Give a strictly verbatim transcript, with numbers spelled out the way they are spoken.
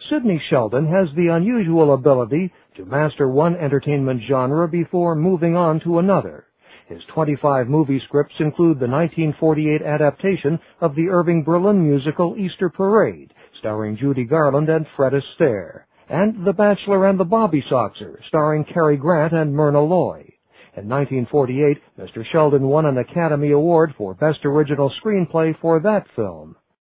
Sidney Sheldon has the unusual ability to master one entertainment genre before moving on to another. His twenty-five movie scripts include the nineteen forty-eight adaptation of the Irving Berlin musical Easter Parade, starring Judy Garland and Fred Astaire, and The Bachelor and the Bobby Soxer, starring Cary Grant and Myrna Loy. In nineteen forty-eight, Mister Sheldon won an Academy Award for Best Original Screenplay for that film.